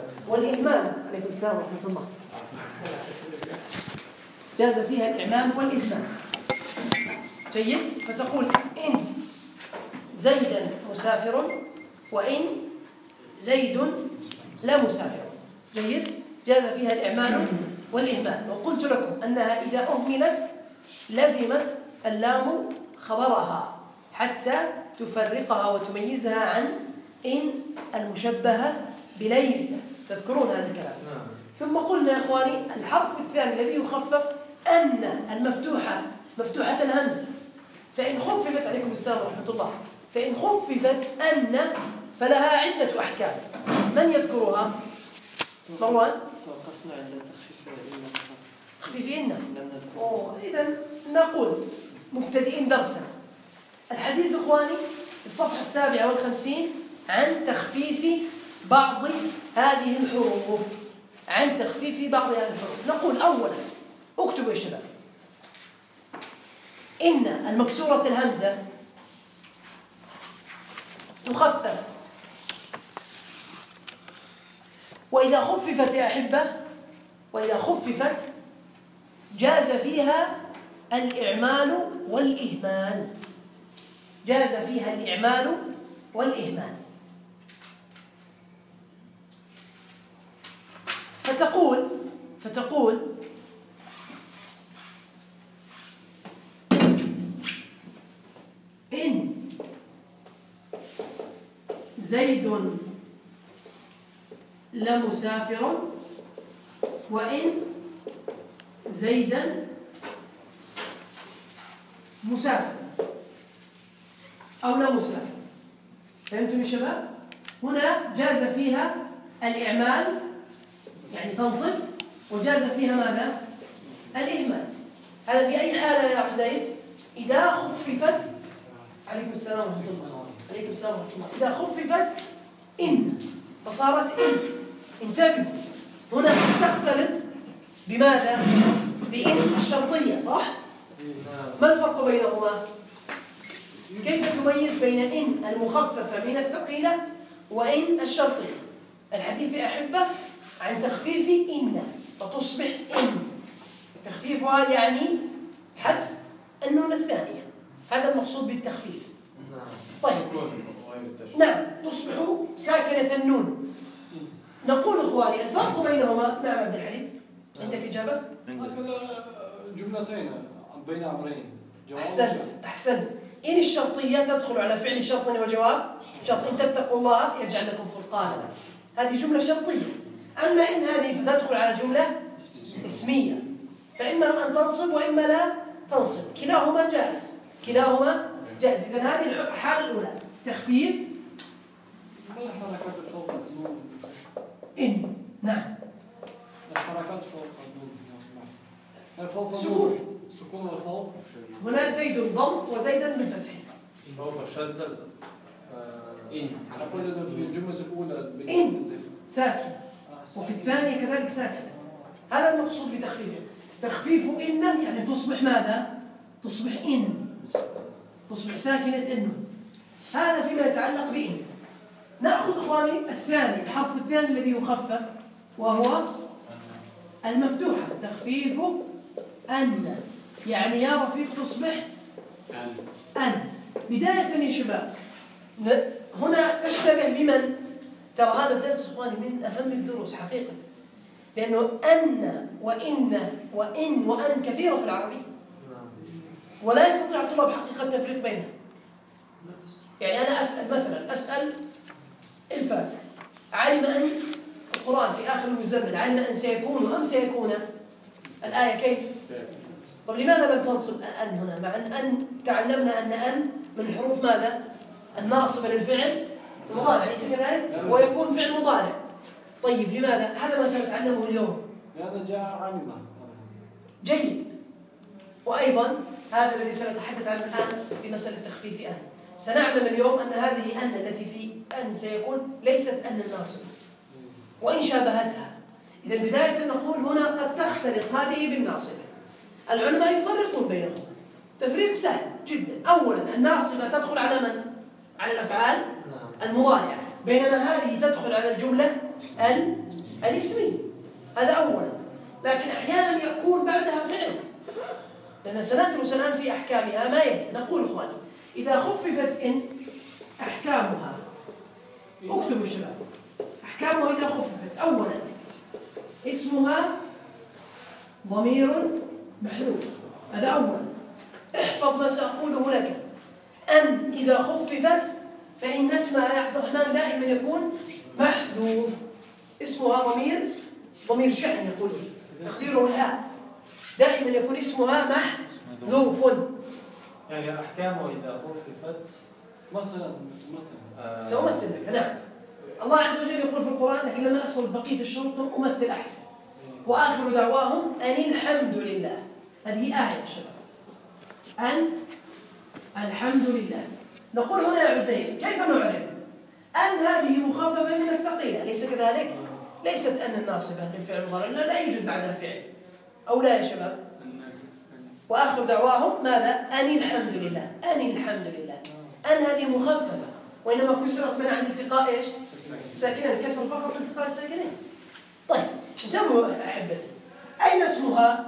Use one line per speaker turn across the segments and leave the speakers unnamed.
والإهمال. عليكم السلام ورحمة الله. جاز فيها الإعمال والإهمال. جيد. فتقول إن زيدا مسافر وإن زيد لا مسافر. جيد. جاز فيها الإعمال والإهمال. وقلت لكم أنها إذا أهملت لزمت اللام خبرها حتى تفرقها وتميزها عن إن المشبهة بليس. تذكرون هذا الكلام؟ ثم قلنا يا إخواني الحرف الثاني الذي يخفف أن المفتوحة مفتوحة الهمزة، فإن خففت عليكم السلام ورحمة الله، فإن خففت أن فلها عدة أحكام. من يذكرها؟ مروان؟
توقفنا عند
تخفيف إن. إذن نقول مبتدئين درسا. الحديث إخواني الصفحة 57 عن تخفيف بعض هذه الحروف. عن تخفيف بعض هذه الحروف. نقول أولا اكتبوا يا شباب إن المكسورة الهمزة تخفف، وإذا خففت يا أحبة وإذا خففت جاز فيها الإعمال والإهمال. جاز فيها الإعمال والإهمال. فتقول إن زيد لمسافر وإن زيدا مسافر أو لا مسافر. فهمتم يا شباب؟ هنا جاز فيها الإعمال يعني تنصب، وجاز فيها ماذا؟ الإهمال. هذا في أي حالة يا عزيز؟ إذا خففت. عليكم السلام ورحمة الله. عليكم السلام ورحمة الله. إذا خففت إن فصارت إن. انتبهوا هنا تختلط بماذا؟ بإن الشرطية، صح؟ ما الفرق بينهما؟ كيف تميز بين إن المخففة من الثقيلة وإن الشرطية؟ الحديث يا أحبة عن تخفيف إن فتصبح إن. تخفيفها يعني حذف النون الثانية. هذا المقصود بالتخفيف. طيب نعم تصبح ساكنة النون. نقول إخواني الفرق بينهما. نعم عبد الحليم عندك إجابة؟
جملتين بين أمرين.
أحسنت. إن الشرطية تدخل على فعل شرط وجواب شرط. إن تتقوا الله يجعل لكم فرقانا. هذه جملة شرطية. أما إن هذه فتدخل على جملة اسمية، فإما أن تنصب وإما لا تنصب. كلاهما جائز. إذن هذه الحالة الأولى تخفيف
الحركات فوق النون.
إن. نعم
الحركات فوق النون. سكون الفوق.
هنا زيد ضم وزيدا بالفتح.
فوق الشدة إن. نقول في الجملة الأولى
إن ساكن وفي الثانية كذلك ساكن. هذا المقصود بتخفيفه. تخفيف إن يعني تصبح ماذا؟ تصبح إن. تصبح ساكنة إن. هذا فيما يتعلق بإن. نأخذ إخواني الثاني الحرف الثاني الذي يخفف وهو المفتوحة. تخفيف أن يعني يا رفيق تصبح أن. بداية يا شباب هنا تشتبه بمن؟ ترى هذا الدرس إخواني من أهم الدروس حقيقة، لأنه أن وإن وأن كثيرة في العربية ولا يستطيع الطلاب حقيقة التفريق بينها. يعني أنا أسأل الفاتح علم أن القرآن في آخر المزمل علم أن سيكون أم سيكون الآية كيف؟ طب لماذا لم تنصب أن هنا مع أن تعلمنا أن من حروف ماذا؟ الناصبة للفعل المضارع ليس كذلك؟ ويكون فعل مضارع. طيب لماذا؟ هذا ما سنتعلمه اليوم.
لأنه جاء علم.
جيد. وأيضا هذا الذي سنتحدث عنه الآن في مسألة تخفيف أن. سنعلم اليوم أن هذه أن التي في أن سيكون ليست أن الناصبة وإن شابهتها. إذا بداية نقول هنا قد تختلط هذه بالناصبة. العلماء يفرقون بينهم تفريق سهل جدا. أولا الناصبة تدخل على من؟ على الأفعال المضارعة، بينما هذه تدخل على الجملة الاسمي. هذا أولا. لكن أحيانا يكون بعدها فعل، لأن سندرس الآن في أحكامها ما يلي. نقول إخواني إذا خففت إن أحكامها، اكتبوا الشباب أحكامها إذا خففت. أولا اسمها ضمير محذوف، هذا أولا. احفظ ما سأقوله لك. أن إذا خففت فإن اسمها يا عبد الرحمن دائما يكون محذوف. اسمها ضمير شأن يقول تقديره الهاء، دائما يكون اسمها محذوف.
يعني أحكامه إذا خففت
مثلا
سأمثل لك. نعم، الله عز وجل يقول في القرآن لكن لما أصل بقية الشروط أمثل أحسن. وآخر دعواهم أن الحمد لله. هذه آية يا شباب، أن الحمد لله. نقول هنا يا عزير كيف نعرف أن هذه مخففة من الثقيلة؟ أليس كذلك؟ ليست أن الناصبة للفعل المضارع، لا يوجد بعدها فعل، أو لا يا شباب؟ وآخر دعواهم ماذا؟ أن الحمد لله. أن الحمد لله. أن هذه مخففة، وإنما كسرت منع الالتقاء إيش؟ ساكنين، الكسر فقط الالتقاء الساكنين. طيب انتبهوا أحبتي، أين اسمها؟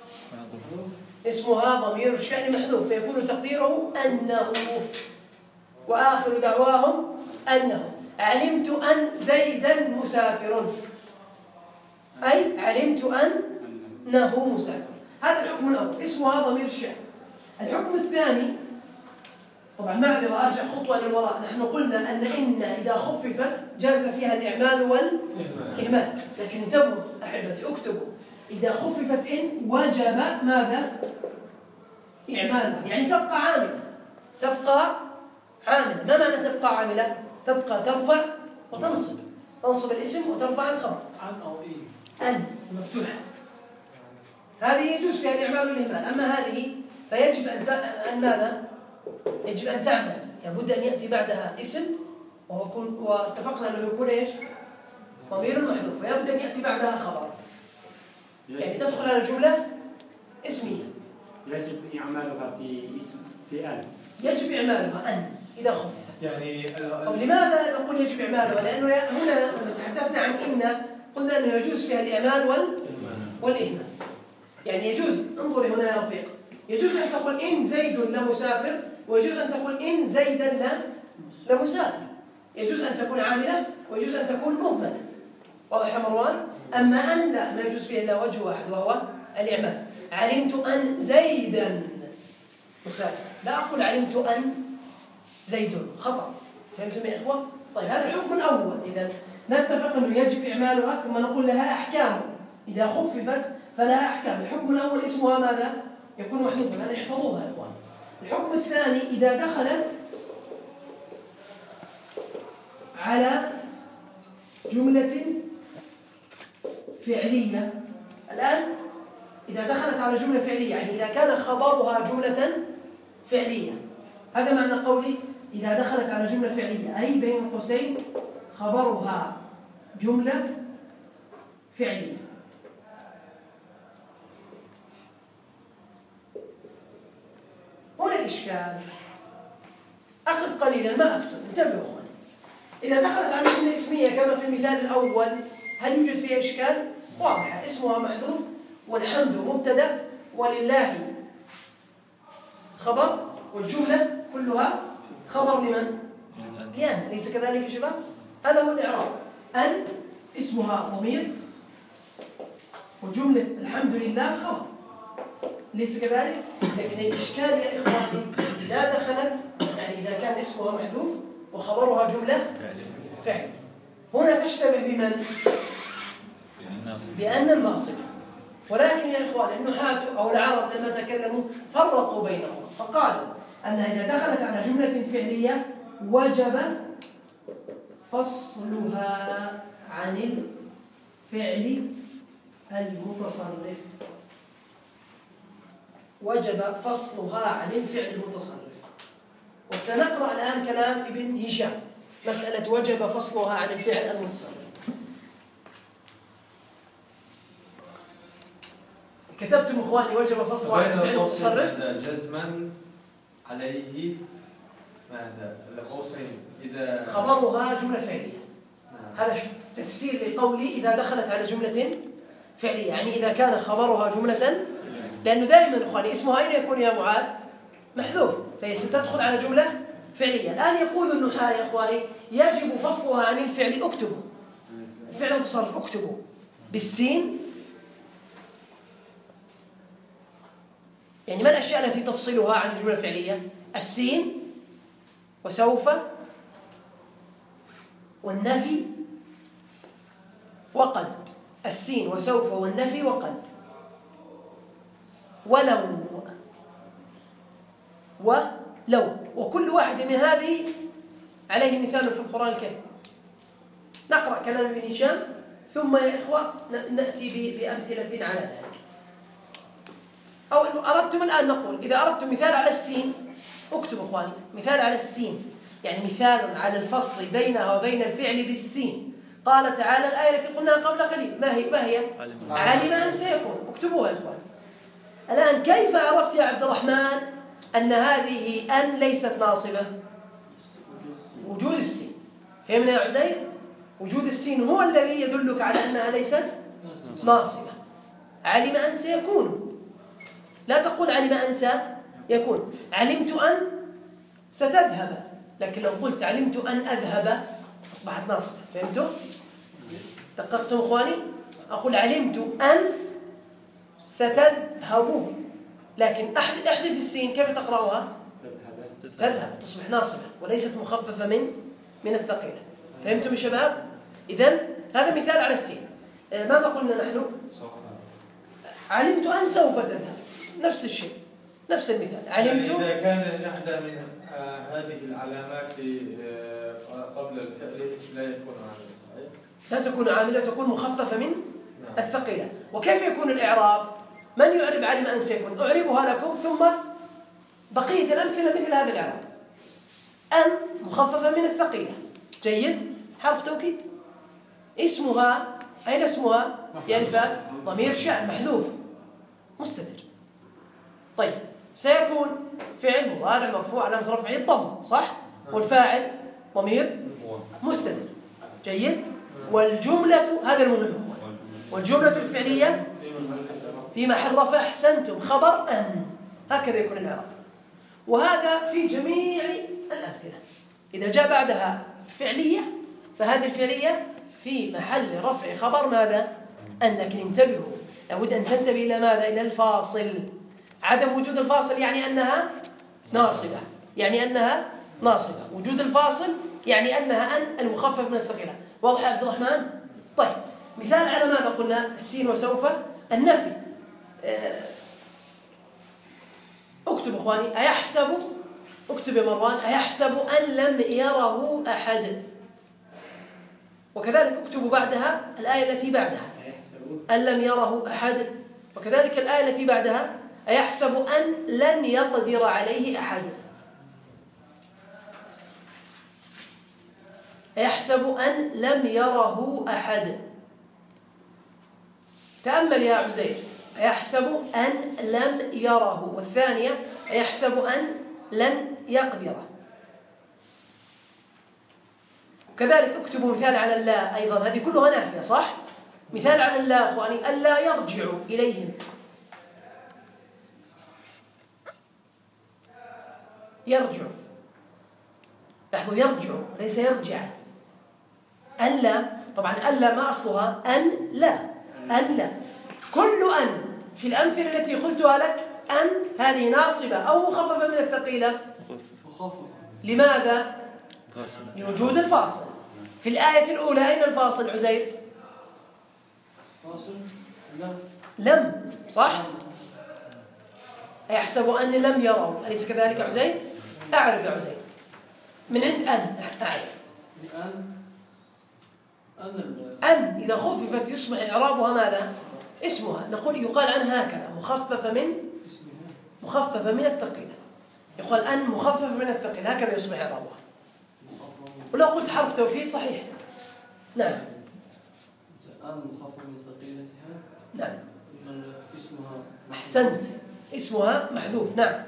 اسمها ضمير الشأن محذوف، فيكون تقديره أنه. وآخر دعواهم أنه. علمت أن زيدا مسافر، أي علمت أنه مسافر. هذا الحكم الأول، اسمها ضمير الشأن. الحكم الثاني، طبعا معذرة أرجع خطوة للوراء، نحن قلنا أن إذا خففت جاز فيها الإعمال والإهمال، لكن انتبهوا أحبتي اكتبوا إذا خففت إن وجب ماذا؟ إعمالها، يعني تبقى عاملة. تبقى عاملة. ما معنى تبقى عاملة؟ تبقى ترفع وتنصب، تنصب الاسم وترفع الخبر.
عن أو
أن مفتوحة، هذه يجوز فيها الإعمال والإهمال. أما هذه فيجب أن ماذا؟ يجب أن تعمل، لابد أن يأتي بعدها اسم، واتفقنا أنه يكون إيش؟ ضمير محذوف، فيبدأ أن يأتي بعدها خبر، يعني تدخل على الجملة اسمية.
يجب إعمالها في أن.
يجب إعمالها أن إذا خففت.
يعني
طب لماذا نقول يجب إعمالها؟ لأنه هنا لما تحدثنا عن إن قلنا أنه يجوز فيها الإعمال والإهمال. يعني يجوز، انظري هنا يا رفيق، يجوز أن تقول إن زيد لمسافر، ويجوز أن تقول إن زيدا لمسافر. يجوز أن تكون عاملة ويجوز أن تكون مهملة. واضح يا مروان؟ أما أن لا، ما يجوز فيه إلا وجه واحد وهو الإعمال. علمت أن زيدا مسافر، لا أقول علمت أن زيد، خطأ. فهمتم يا إخوة؟ طيب هذا الحكم الأول. إذا نتفق أنه يجب إعمالها، ثم نقول لها أحكام. إذا خففت فلها أحكام. الحكم الأول اسمها ماذا؟ يكون محذوفا، هذا احفظوها يا إخوان. الحكم الثاني إذا دخلت على جملة فعلية. الآن إذا دخلت على جملة فعلية، يعني إذا كان خبرها جملة فعلية، هذا معنى قولي إذا دخلت على جملة فعلية، أي بين قوسين خبرها جملة فعلية. هنا الإشكال، أقف قليلا ما أكتب، انتبهوا أخواني. إذا دخلت على جملة اسمية كما في المثال الأول، هل يوجد فيها إشكال؟ واضحة، اسمها محذوف، والحمد مبتدأ، ولله خبر، والجملة كلها خبر لمن؟ لأن. ليس كذلك يا شباب؟ هذا هو الإعراب. أن اسمها ضمير، وجملة الحمد لله خبر، ليس كذلك؟ لكن الإشكال يا إخواني إذا دخلت، يعني إذا كان اسمها محذوف وخبرها جملة فعلية، هنا تشتبه بمن؟ بأن الناصبة. ولكن يا إخواني النحاة أو العرب لما تكلموا فرقوا بينهما، فقالوا أنها إذا دخلت على جملة فعلية وجب فصلها عن الفعل المتصرف. وجب فصلها عن الفعل المتصرف. وسنقرأ الآن كلام ابن هشام، مسألة وجب فصلها عن الفعل المتصرف. كتبتم إخواني وجب فصلها عن الفعل المتصرف
جزما عليه ماذا؟ القوسين إذا
خبرها جملة فعلية. هذا تفسير لقولي إذا دخلت على جملة فعلية، يعني إذا كان خبرها جملة، لأنه دائما إخواني اسمها أين يكون يا معاذ؟ محذوف، فهي ستدخل على جملة فعلية. الآن يقول النحاة يا إخواني يجب فصلها عن الفعل. اكتبوا الفعل المتصرف، اكتبوا بالسين. يعني ما الأشياء التي تفصلها عن الجملة الفعلية؟ السين وسوف والنفي وقد. السين وسوف والنفي وقد. ولو وكل واحد من هذه عليه مثال في القرآن الكريم. نقرأ كلام ابن هشام ثم يا إخوة نأتي بأمثلة على ذلك. أو إنه أردتم الآن نقول إذا أردتم مثال على السين اكتبوا إخواني مثال على السين، يعني مثال على الفصل بينها وبين الفعل بالسين. قال تعالى الآية التي قلناها قبل قليل ما هي؟ علم أن سيكون. اكتبوها يا إخواني. الآن كيف عرفت يا عبد الرحمن أن هذه أن ليست ناصبة؟ وجود السين. فهمنا يا عزير؟ وجود السين هو الذي يدلك على أنها ليست ناصبة. علم أن سيكون، لا تقول علم أن سيكون. علمت أن ستذهب، لكن لو قلت علمت أن أذهب أصبحت ناصبة. فهمتوا؟ دققتم إخواني؟ أقول علمت أن ستذهب، لكن أحذف السين كيف تقرأها؟ تذهب، تصبح ناصبة وليست مخففة من الثقيلة. فهمتم يا شباب؟ إذن هذا مثال على السين. ماذا قلنا نحن؟ علمت أن سوف تذهب، نفس الشيء، نفس المثال. علمت
يعني إذا كان إحدى من هذه العلامات قبل الفعل لا يكون عاملا،
لا تكون عاملة، تكون مخففة من الثقيلة. وكيف يكون الإعراب؟ من يعرب علم أن سيكون؟ أعربها لكم ثم بقية الأمثلة مثل هذا الإعراب. أن مخففة من الثقيلة. جيد؟ حرف توكيد. اسمها أين اسمها؟ يا رفاق ضمير شأن محذوف مستتر. طيب سيكون فعل مضارع مرفوع علامة رفعه الضمة، صح؟ والفاعل ضمير مستتر. جيد؟ والجملة هذا المهم، والجملة الفعلية في محل رفع أحسنتم خبر أن. هكذا يكون الإعراب. وهذا في جميع الأمثلة. إذا جاء بعدها فعلية فهذه الفعلية في محل رفع خبر ماذا؟ أن. لكن انتبهوا، لابد أن تنتبه إلى ماذا؟ إلى الفاصل. عدم وجود الفاصل يعني أنها ناصبة، يعني أنها ناصبة. وجود الفاصل يعني أنها أن المخفف من الثقيلة. واضح يا عبد الرحمن؟ طيب مثال على ماذا قلنا؟ السين وسوف. النفي. اكتب إخواني أيحسب، اكتب يا مروان أيحسب أن لم يره أحد. وكذلك اكتبوا بعدها الآية التي بعدها أن لم يره أحد، وكذلك الآية التي بعدها أيحسب أن لن يقدر عليه أحد. أيحسب أن لم يره أحد. تأمل يا عزير. أيحسب أن لم يره، والثانية أيحسب أن لن يقدر. كذلك اكتبوا مثال على الله أيضا، هذه كلها نافية صح؟ مثال على الله أخواني ألا يرجع إليهم. يرجع، لاحظوا يرجع ليس يرجع. ألا طبعا ألا ما أصلها أن لا، أن لا. كل أن في الأمثلة التي قلتها لك أن هذه ناصبة أو مخففة من الثقيلة. لماذا؟ لوجود الفاصل. في الآية الأولى أين الفاصل عزير؟ لم، صح؟ أيحسب أن لم يروا، أليس كذلك عزير؟ أعرف يا عزير من عند أن. أعرف أن إذا خففت يصبح إعرابها ماذا؟ اسمها. نقول يقال عنها هكذا مخففة من الثقيلة. يقال أن مخففة من الثقيلة، هكذا يصبح إعرابها. ولو قلت حرف توكيد صحيح. نعم.
أن مخففة من ثقيلتها.
نعم.
اسمها.
أحسنت، اسمها محذوف. نعم.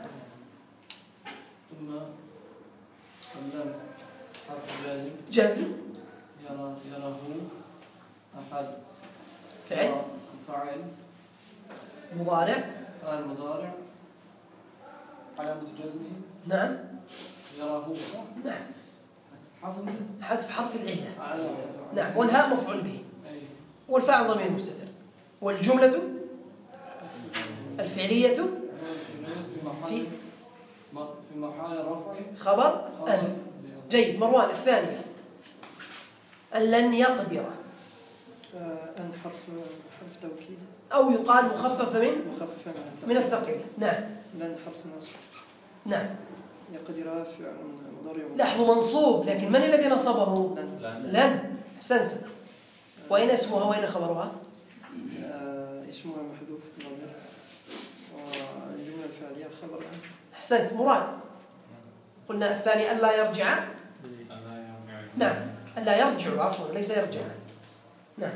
ثم اللام حرف جازم.
جازم.
يراه أحد
فعل
فاعل
مضارع.
فاعل مضارع علامة جزمه.
نعم.
يراه
نعم. حذف حرف العلة.
على
نعم. والهاء مفعول به.
أي
والفاعل ضمير مستتر. والجملة الفعلية في
في محل رفع
خبر أن. جيد. مروان الثانية. أن لن يقدر.
أن حرف توكيد
أو يقال مخففة
مخففة
من الثقيلة. نعم.
لن حرف نصب.
نعم.
يقدر فعل مضارع.
لاحظوا منصوب، لكن من الذي نصبه؟
لن.
لن. أحسنت. وأين اسمها وأين خبرها؟
اسمها محذوف بالضمير، والجملة الفعلية خبر أن.
أحسنت. مراد. قلنا الثاني ألا يرجع. نعم. ألا يرجع، عفوا ليس يرجع. نعم.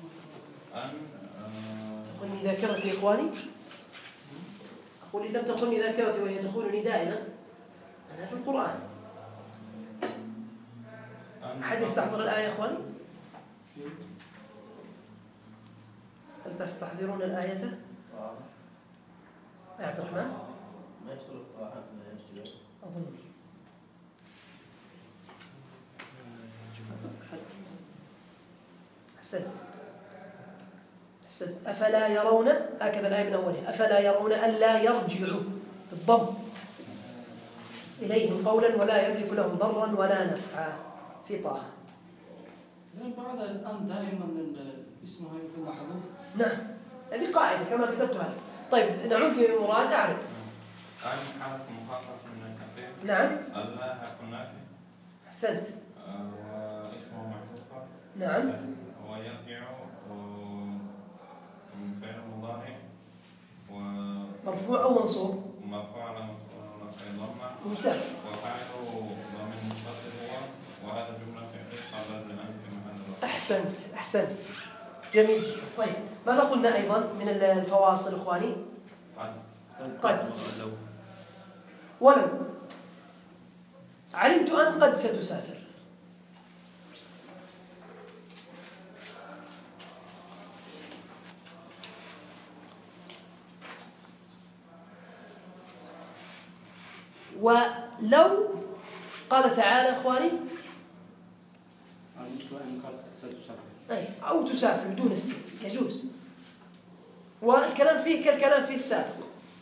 تخوني ذاكرتي يا إخواني. أقول إن لم تخوني ذاكرتي وهي تخونني دائما أنا في القرآن. أحد يستحضر الآية يا إخواني؟ هل تستحضرون الآية؟ يا عبد الرحمن؟
ما يحصل الطاعة لا يرجع.
أظن أحسنت. أحسنت. أفلا يرون، هكذا الآية من أولها، أفلا يرون ألا يرجعوا بالضم إليهم قولا ولا يملك لهم ضرا ولا نفعا في طه.
بعد الآن دائما اسمها في محذوف.
نعم. هذه قاعدة كما كتبتها لك. طيب نعود لمراد. أعرف.
أن حرف مخفف من الثقيل.
نعم.
ألا حرف نافي.
أحسنت.
واسمه محذوف.
نعم.
ويرجع فعل مضارع
مرفوع أو منصوب؟
ومرفوع على ضمة.
ممتاز.
وفاعله ضمير مستتر هو، وهذا جملة فعلية قبل الآن في محل رفع.
أحسنت. أحسنت. جميل. طيب ماذا قلنا أيضا من الفواصل إخواني؟ قد. ولو. علمت أن قد ستسافر. ولو قال تعالى إخواني
علمت أن قد ستسافر.
أي أو تسافر بدون السين يجوز، والكلام فيه كالكلام فيه السابق.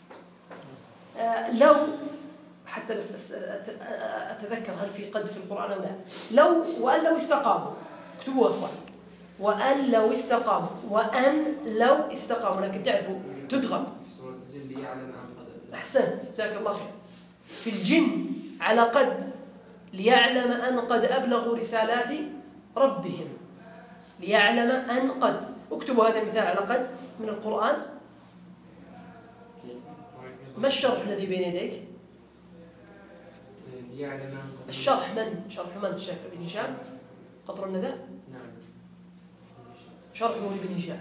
لو حتى بس أتذكر هل في قد في القرآن أو لا. لو وأن لو استقاموا، اكتبوها إخوان. وأن لو استقاموا، وأن لو استقاموا، لكن تعرفوا تدغم.
سورة الجن ليعلم أن قد.
أحسنت جزاك الله خير. في الجن على قد ليعلم أن قد أبلغوا رسالات ربهم. ليعلم أن قد. اكتبوا هذا المثال على قد من القرآن. ما الشرح الذي بين يديك؟
ليعلم أن قد.
الشرح من؟ شرح من؟ الشيخ ابن هشام قطر الندى؟
نعم.
شرح ابن هشام.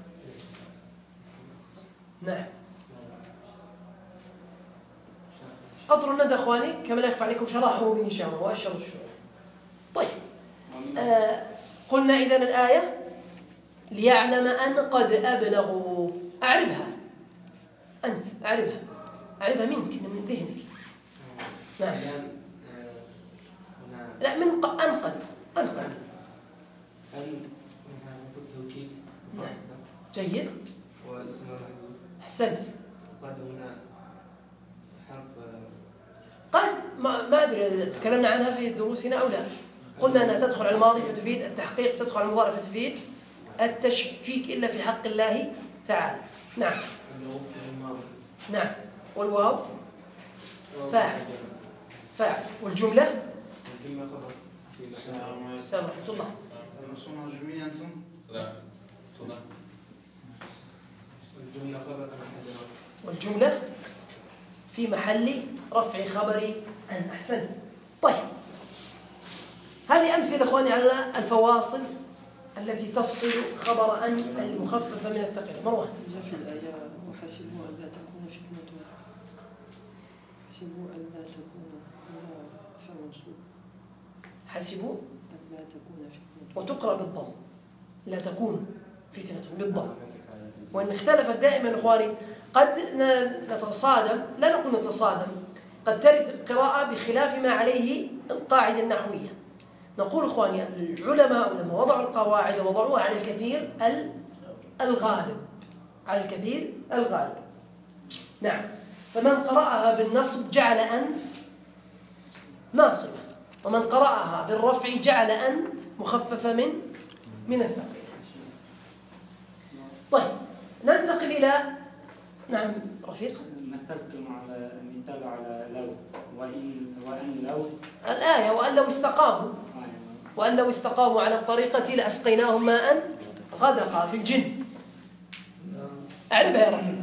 نعم. قطر الندى اخواني كما لا يخفى عليكم شرحه ابن هشام وهو اشهر الشروح. طيب قلنا اذا الايه ليعلم ان قد ابلغوا. اعربها انت، اعربها منك من ذهنك. نعم. لا من ان قد
أن منها التوكيد.
نعم. جيد.
واسم محذوف.
احسنت.
قد هنا حرف.
قد ما ادري تكلمنا عنها في دروسنا او لا. قلنا انها تدخل على الماضي فتفيد التحقيق، تدخل على المضارع فتفيد التشكيك الا في حق الله تعالى. نعم. نعم. والواو فاعل. والجمله
خبر.
السلام ورحمه الله.
رسوم جميع أنتم؟
لا. تفضل.
والجملة خبر.
والجمله في محل رفع خبر أن. أحسنت. طيب هذه أمثلة إخواني على الفواصل التي تفصل خبر أن المخففة من الثقيلة. مروان.
جاء في الآية وحسبوا أن لا تكون فتنة. حسبوا أن لا تكون فمنصوب.
حسبوا
لا تكون فتنة.
وتقرأ بالضم، لا تكون فتنة بالضم. وإن اختلفت دائما إخواني قد نتصادم، لا نقول نتصادم، قد ترد القراءة بخلاف ما عليه القاعدة النحوية. نقول إخواني العلماء لما وضعوا القواعد وضعوها على الكثير الغالب، على الكثير الغالب. نعم. فمن قرأها بالنصب جعل أن ناصبة، ومن قرأها بالرفع جعل أن مخففة من الثقيلة. طيب ننتقل إلى نعم رفيق.
مثلتم على مثال على لو وأن لو
الآية وأن لو استقاموا، وأن لو استقاموا على الطريقة لأسقيناهم ماء غدقا في الجن. أعربها يا رفيق.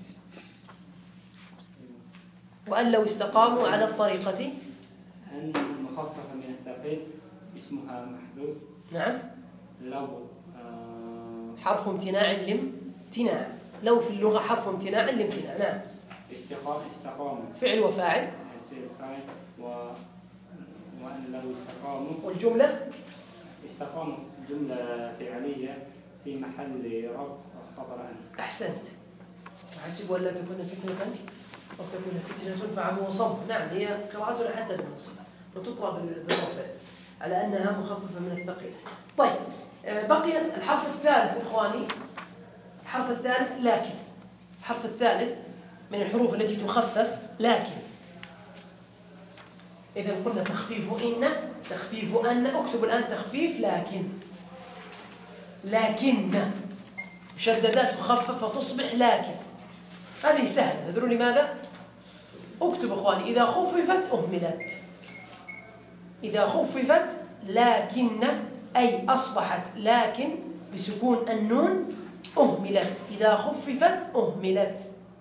وأن لو استقاموا على الطريقة،
أن مخففة من الثقيل اسمها محذوف.
نعم.
لو
حرف امتناع لامتناع، لو في اللغة حرف امتناع لامتناع. نعم.
استقاموا
فعل وفاعل.
وأن لو استقاموا،
والجملة
استقاموا جملة فعلية في محل رفع خبر أن.
أحسنت. وحسبوا أن لا تكون فتنة أو تكون فتنة فعموا وصموا. نعم هي قراءتنا حتى بالنصب وتقرأ بالرفع على أنها مخففة من الثقيلة. طيب بقيت الحرف الثالث إخواني، الحرف الثالث لكن. الحرف الثالث من الحروف التي تخفف لكن. إذا قلنا تخفيف إن، تخفيف أن، أكتب الآن تخفيف لكن مشددات تخفف وتصبح لكن. هذه سهلة. تدرون لماذا؟ اكتب إخواني إذا خففت أهملت. إذا خففت لكن أي أصبحت لكن بسكون النون أهملت. إذا خففت أهملت.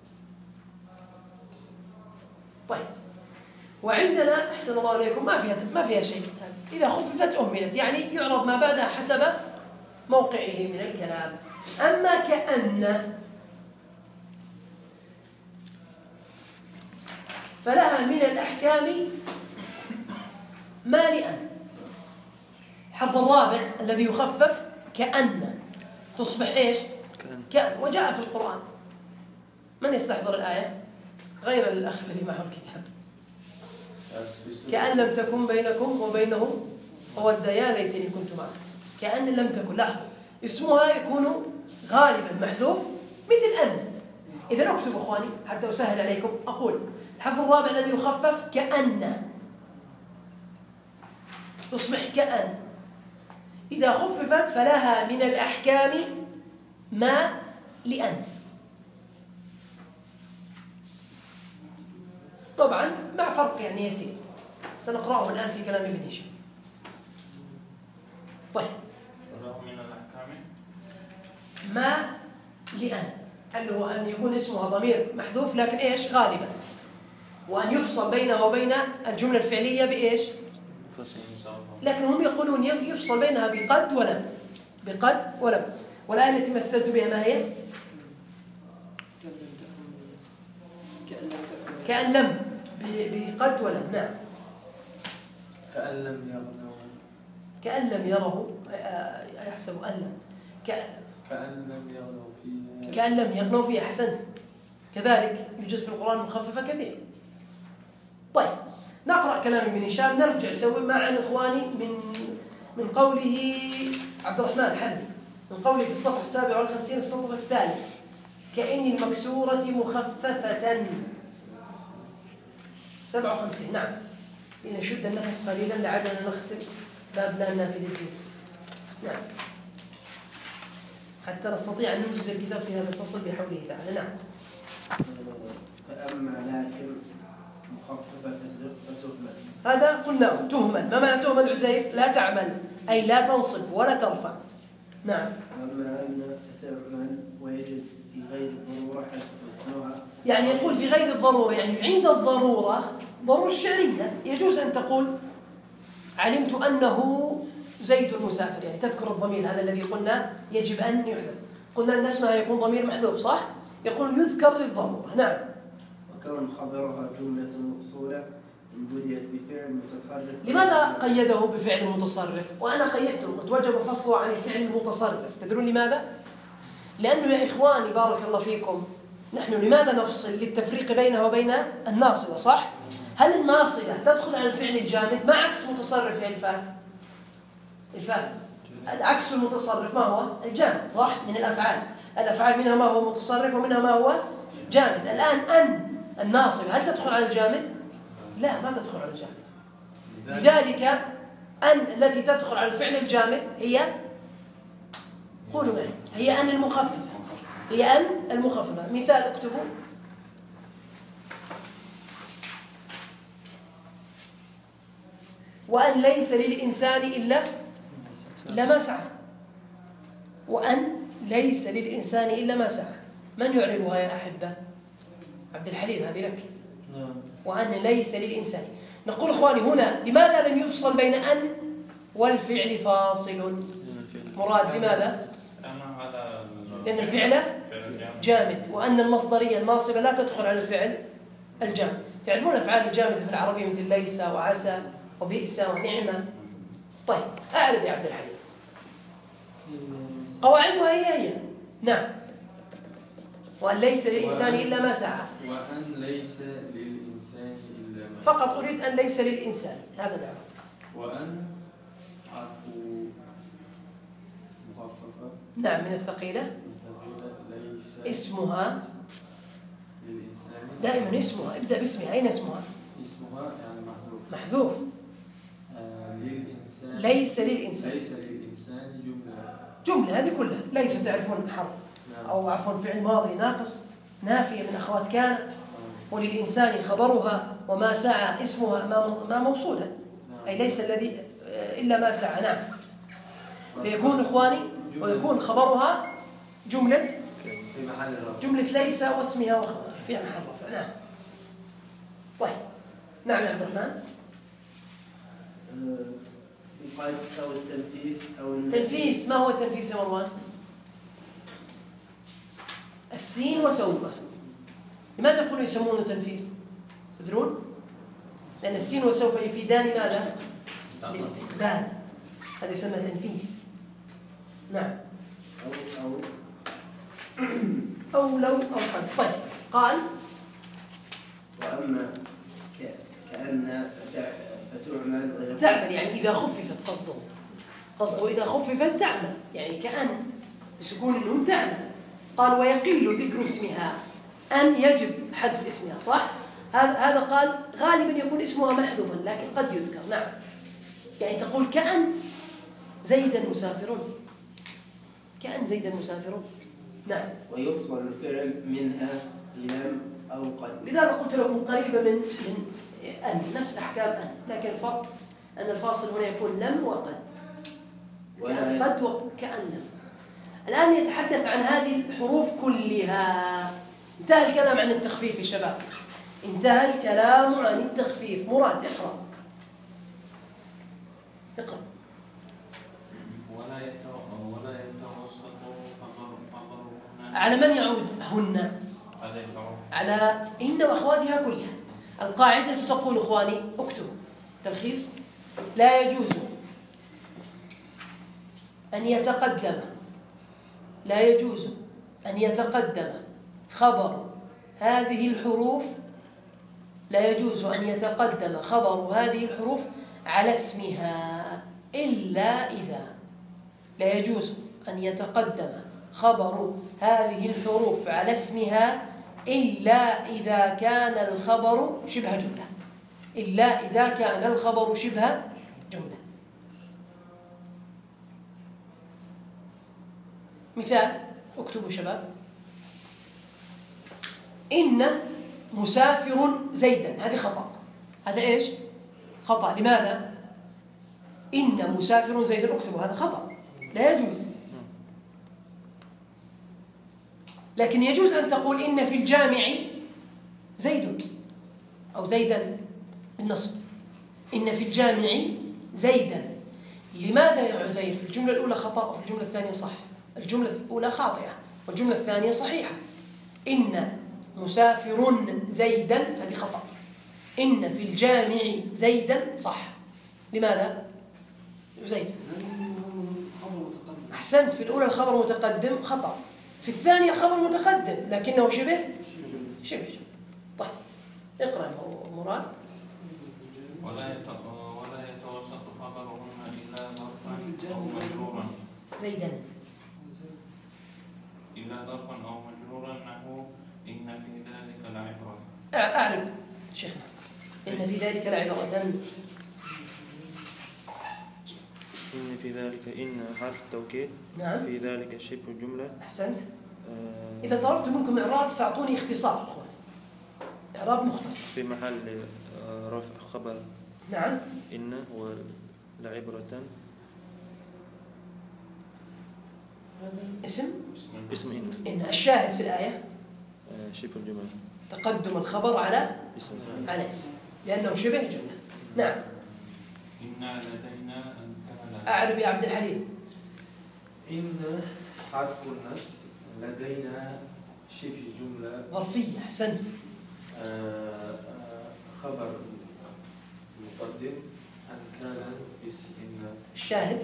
طيب وعندنا أحسن الله عليكم ما فيها شيء. إذا خففت أهملت يعني يعرض ما بعدها حسب موقعه من الكلام. أما كأن فلها من الأحكام ما لأن. الحرف الرابع الذي يخفف كأن تصبح إيش؟ كأن. وجاء في القرآن. من يستحضر الآية غير الأخ الذي معه الكتاب؟ كأن لم تكن بينكم وبينه مودة يا ليتني كنت معه. كأن لم تكن. لاحظوا اسمها يكون غالبا محذوف مثل أن. إذا أكتب أخواني حتى أسهل عليكم أقول الحرف الرابع الذي يخفف كأن تصبح كأن. إذا خففت فلها من الأحكام ما لأن. طبعا مع فرق يعني يسير سنقرأه الآن في كلام ابن هشام. طيب
فله من الأحكام
ما لأن اللي هو أن يكون اسمها ضمير محذوف لكن إيش غالبا، وأن يفصل بينها وبين الجملة الفعلية بإيش؟ لكن هم يقولون يفصل بينها بقد ولم. بقد ولم. والآية التي مثلت بها ما هي؟ كأن لم. بقد ولم. نعم.
كأن لم يغنوا.
كأن لم يروا يحسب أن لم.
كأن لم يغنوا فيها.
كأن لم يغنوا فيها. أحسنت. كذلك يوجد في القرآن مخففة كثير. طيب نقرأ كلام ابن هشام نرجع سوي مع إخواني من قوله عبد الرحمن الحلبي من قوله في الصفحة 57 السطر الثالث كأن المكسورة مخففة 57. نعم لنشد النفس قليلا لعلنا نختم بابنا النافذ الجنس. نعم حتى نستطيع أن ننجز الكتاب في هذا الفصل بحوله تعالى. نعم.
فأما لكن مخففة فتهمل.
هذا قلنا تهمل. ما معنى تهمل عزير؟ لا تعمل أي لا تنصب ولا ترفع. نعم.
أما أن فتعمل ويجد في غير الضرورة حتى حسنها.
يعني يقول في غير الضرورة يعني عند الضرورة ضرورة الشرعية يجوز أن تقول علمت أنه زيد المسافر يعني تذكر الضمير هذا الذي قلنا يجب أن يحذف. قلنا أن اسمها يكون ضمير محذوف صح؟ يقول يذكر للضرورة. نعم.
وكون خبرها جملة مفصولة بديت بفعل متصرف.
لماذا قيده بفعل متصرف؟ وأنا قيدته، قد وجب فصله عن الفعل المتصرف. تدرون لماذا؟ لأنه يا إخواني بارك الله فيكم، نحن لماذا نفصل؟ للتفريق بينها وبين الناصبة، صح؟ هل الناصبة تدخل على الفعل الجامد؟ ما عكس متصرف يا الفات؟ العكس المتصرف ما هو؟ الجامد، صح؟ من الأفعال منها ما هو متصرف ومنها ما هو جامد. الآن أن الناصبة هل تدخل على الجامد؟ لا، ما تدخل على الجامد. لذلك أن التي تدخل على الفعل الجامد هي، قولوا معي، هي أن المخففة. هي أن المخففة. مثال اكتبوا: وأن ليس للإنسان إلا ما سعى. وأن ليس للإنسان إلا ما سعى. من يعربها يا أحبة؟ عبد الحليم، هذه لك. وأن ليس للإنسان. نقول إخواني هنا لماذا لم يفصل بين أن والفعل فاصل؟ مراد لماذا؟ لأن الفعل جامد، وأن المصدرية الناصبة لا تدخل على الفعل الجامد. تعرفون أفعال الجامد في العربية مثل ليس وعسى وبئس ونعمة. طيب أعرف يا عبد الحليم. قواعدها هي نعم. وأن ليس للإنسان إلا ما سعى.
وأن ليس للإنسان إلا ما
فقط أريد أن ليس للإنسان، هذا العرب.
وأن عفو مخففة.
نعم، من الثقيلة.
ليس
اسمها
للإنسان.
دائما اسمها، ابدأ باسمها. أين اسمها؟
اسمها يعني
محذوف.
للإنسان.
ليس للإنسان.
ليس للإنسان
جملة هذه كلها. ليس تعرفون حرف أو عفوا فعل ماضي ناقص نافية من أخوات كان. وللإنسان خبرها وما سعى اسمها ما موصولا، أي ليس الذي إلا ما سعى. نعم. فيكون إخواني ويكون خبرها جملة ليس واسمها وخبرها فيها محل رفع. نعم. طيب نعم يا عبد الرحمن.
يقال أو التنفيس أو
تنفيس. ما هو التنفيس يا مروان؟ السين وسوف. لماذا يقولوا يسمونه تنفيس؟ تدرون؟ لأن السين وسوف يفيدان ماذا؟ الاستقبال. هذا يسمى تنفيس. نعم. أو لو أو قد. طيب قال:
وأما كأن فتعمل.
تعمل يعني إذا خففت، قصده إذا خففت تعمل، يعني كأن بسكون النون تعمل. قال: ويقل ذكر اسمها. أن يجب حذف اسمها، صح؟ هذا قال غالبا يكون اسمها محذوفا لكن قد يذكر. نعم. يعني تقول كأن زيدا مسافرون. كأن زيدا مسافرون. نعم.
ويفصل الفعل منها لم أو قد.
لذلك قلت لكم قريبة من أن، نفس أحكام أن، لكن الفرق أن الفاصل هنا يكون لم وقد. كأن قد وكأن لم. الآن يتحدث عن هذه الحروف كلها. انتهى الكلام عن التخفيف يا شباب. انتهى الكلام عن التخفيف. مراد اقرأ.
ولا يتوسط
على من يعود هن؟ على إن وأخواتها كلها. القاعدة تقول إخواني اكتبوا تلخيص: لا يجوز أن يتقدم خبر هذه الحروف. لا يجوز أن يتقدم خبر هذه الحروف على اسمها إلا إذا. لا يجوز أن يتقدم خبر هذه الحروف على اسمها إلا إذا كان الخبر شبه جملة. إلا إذا كان الخبر شبه جملة. مثال اكتبوا شباب: إن مسافر زيدا. هذه خطأ. هذا إيش؟ خطأ. لماذا؟ إن مسافر زيدا. اكتبوا هذا خطأ، لا يجوز. لكن يجوز أن تقول إن في الجامع زيد أو زيدا بالنصب. إن في الجامع زيدا. لماذا يا عزير؟ في الجملة الأولى خطأ وفي الجملة الثانية صح. الجملة الأولى خاطئة والجملة الثانية صحيحة. إن مسافر زيدا هذه خطأ. إن في الجامع زيدا صح. لماذا؟ زيد.
خبر متقدم.
أحسنت. في الأولى الخبر متقدم خطأ، في الثانية الخبر متقدم لكنه شبه. طيب اقرأ مراد.
ولا يتوسط خبرهن إلا ظرفا أو مجرورا.
زيدا.
إلا ظرفا أو مجرورا نحو إن في ذلك لعبرة.
أعرب شيخنا. إن في ذلك لعبرة.
إن في ذلك إن حرف توكيد.
نعم.
في ذلك شبه جملة.
أحسنت. إذا طلبت منكم إعراب فأعطوني اختصار أخوان، إعراب مختصر.
في محل رفع خبر.
نعم.
إن ولعبرة
اسم
إن.
الشاهد في الآية
شبه الجملة،
تقدم الخبر على
اسم
لأنه شبه جملة. نعم.
إنا لدينا أنكالا.
أعرب يا عبد الحليم.
إن حرف النصب، لدينا شبه جملة
ظرفية. أحسنت.
خبر مقدم، أنكالا اسم إن.
الشاهد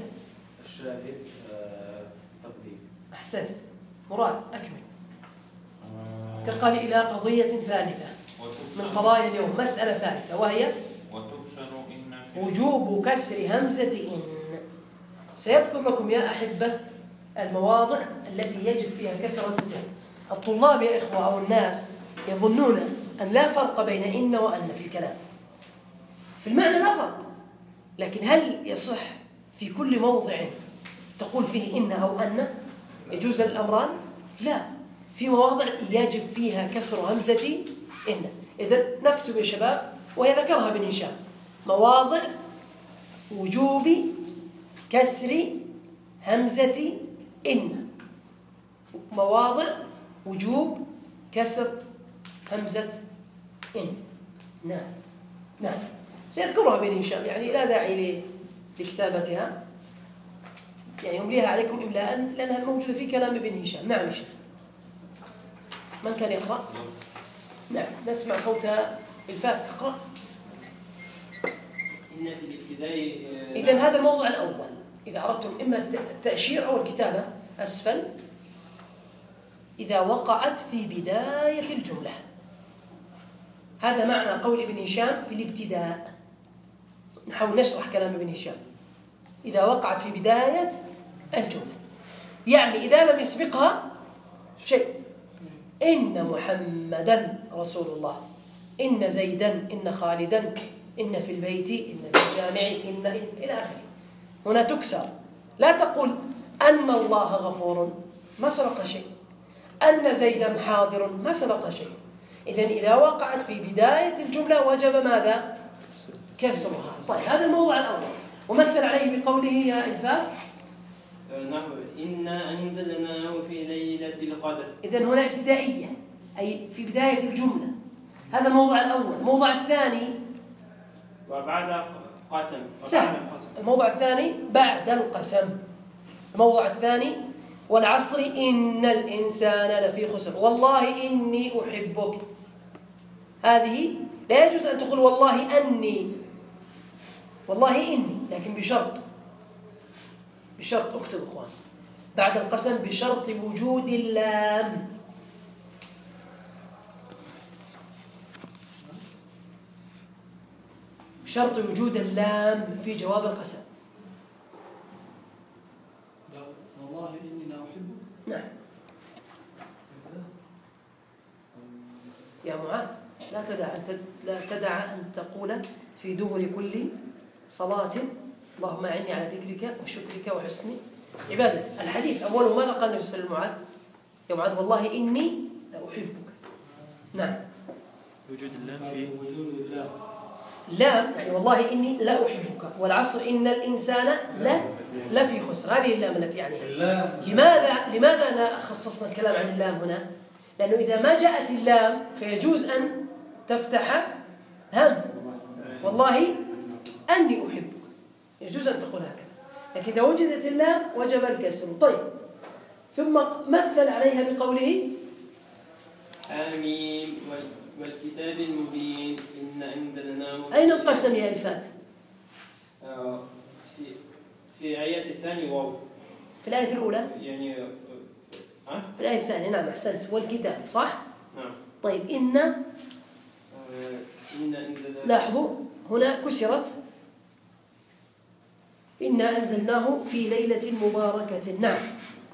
تقديم.
أحسنت. مراد أكمل. انتقل إلى قضية ثالثة من قضايا اليوم، مسألة ثالثة وهي
وتكسر إن
وجوب كسر همزة إن. سيذكر لكم يا أحبة المواضع التي يجب فيها كسر همزة إن. الطلاب يا إخوة أو الناس يظنون أن لا فرق بين إن وأن في الكلام. في المعنى لا فرق، لكن هل يصح في كل موضع تقول فيه إن أو أن؟ يجوز الأمران؟ لا، في مواضع يجب فيها كسر همزة إن. إذن نكتب يا شباب، وهي ذكرها ابن هشام، مواضع وجوب كسر همزة إن. مواضع وجوب كسر همزة إن. نعم سيذكرها ابن هشام، يعني لا داعي لكتابتها، يعني يمليها عليكم إملاء لأنها موجودة في كلام ابن هشام. نعم يا شيخ. من كان يقرأ؟ نعم نسمع صوت الفات. تقرأ.
إن في الابتداء.
إذن هذا الموضوع الأول، إذا أردتم إما التأشير أو الكتابة أسفل، إذا وقعت في بداية الجملة. هذا معنى قول ابن هشام في الابتداء. نحاول نشرح كلام ابن هشام. إذا وقعت في بداية الجملة، يعني إذا لم يسبقها شيء. إن محمدا رسول الله، إن زيدا، إن خالدا، إن في البيت، إن في الجامع، إن إلى آخره. هنا تكسر، لا تقول أن الله غفور، ما سبق شيء. أن زيدا حاضر، ما سبق شيء. إذن إذا وقعت في بداية الجملة وجب ماذا؟ كسرها. طيب هذا الموضوع الأول، ومثل عليه بقوله يا إلفاف
نحو إنا أنزلناه في ليلة القدر.
إذن هنا ابتدائية، أي في بداية الجملة. هذا الموضوع الأول. الموضوع الثاني
وبعد قسم.
سهل. الموضوع الثاني بعد القسم. الموضوع الثاني والعصر إن الإنسان لفي خسر، والله إني أحبك. هذه لا يجوز أن تقول والله أني، والله إني، لكن بشرط اكتب إخوان بعد القسم بشرط وجود اللام. بشرط وجود اللام في جواب القسم.
والله إني لا أحبك.
نعم يا معاذ، لا تدع أن تقول في دبر كل صلاة اللهم أعني على ذكرك وشكرك وحسن عبادتك. الحديث أوله ماذا قال النبي صلى الله عليه وسلم لمعاذ؟ يا معاذ والله إني لا أحبك. نعم
وجود اللام في
لام، يعني والله إني لا أحبك، والعصر إن الإنسان لا في خسر. هذه اللام التي يعني لماذا لا خصصنا الكلام عن اللام هنا؟ لأنه إذا ما جاءت اللام فيجوز أن تفتح همزة، والله أني أحبك، يجوز أن تقول هكذا. لكن إذا وجدت اللام وجب الكسر. طيب ثم مثل عليها بقوله
آمين والكتاب المبين إنا أنزلناه.
أين القسم يا الفات؟
في آية الثانية واو.
في الآية الأولى؟
يعني
في الآية الثانية. نعم أحسنت. والكتاب صح؟
نعم.
طيب إن لاحظوا هنا كسرت. إنا أنزلناه في ليلة مباركة. نعم.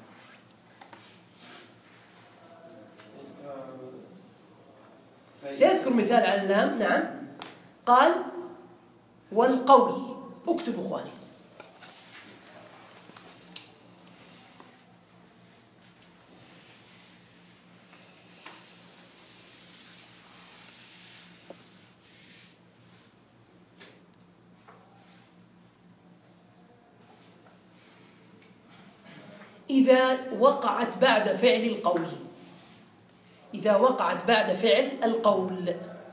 سيذكر مثال على اللام. نعم. قال والقول. اكتبوا اخواني. إذا وقعت بعد فعل القول. إذا وقعت بعد فعل القول.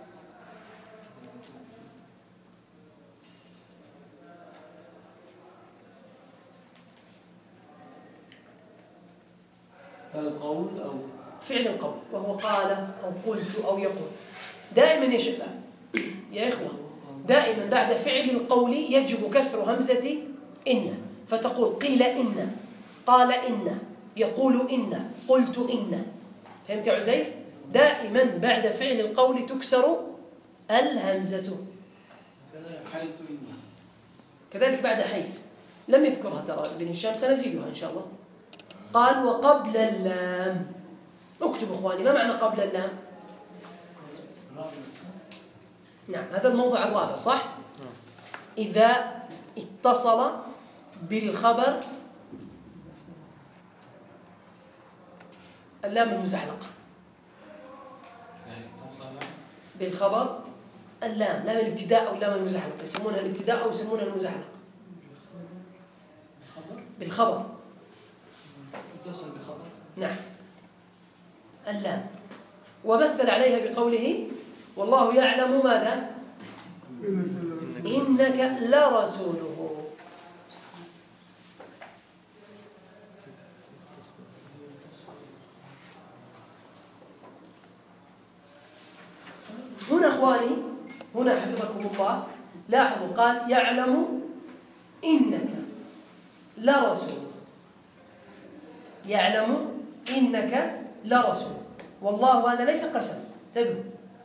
القول أو
فعل القول وهو قال أو قلت أو يقول. دائما يا شباب يا إخوة دائما بعد فعل القول يجب كسر همزة إن، فتقول قيل إن، قال إن، يقول إن، قلت إن. فهمت يا عزيز؟ دائما بعد فعل القول تكسر الهمزة.
حيث إن.
كذلك بعد حيث لم يذكرها ترى ابن هشام، سنزيدها إن شاء الله. قال وقبل اللام. اكتب اخواني ما معنى قبل اللام؟ نعم هذا الموضع الرابع صح؟ إذا اتصل بالخبر اللام المزحلقة. بالخبر اللام لام الابتداء أو اللام المزحلقة، يسمونها الابتداء أو يسمونها المزحلقة. بالخبر
اتصل بخبر.
نعم اللام. ومثل عليها بقوله والله يعلم ماذا؟ إنك لرسوله. هنا أخواني هنا حفظكم الله لاحظوا قال يعلم إنك لرسوله. يعلم إنك لرسول. والله هذا ليس قسم. انتبهوا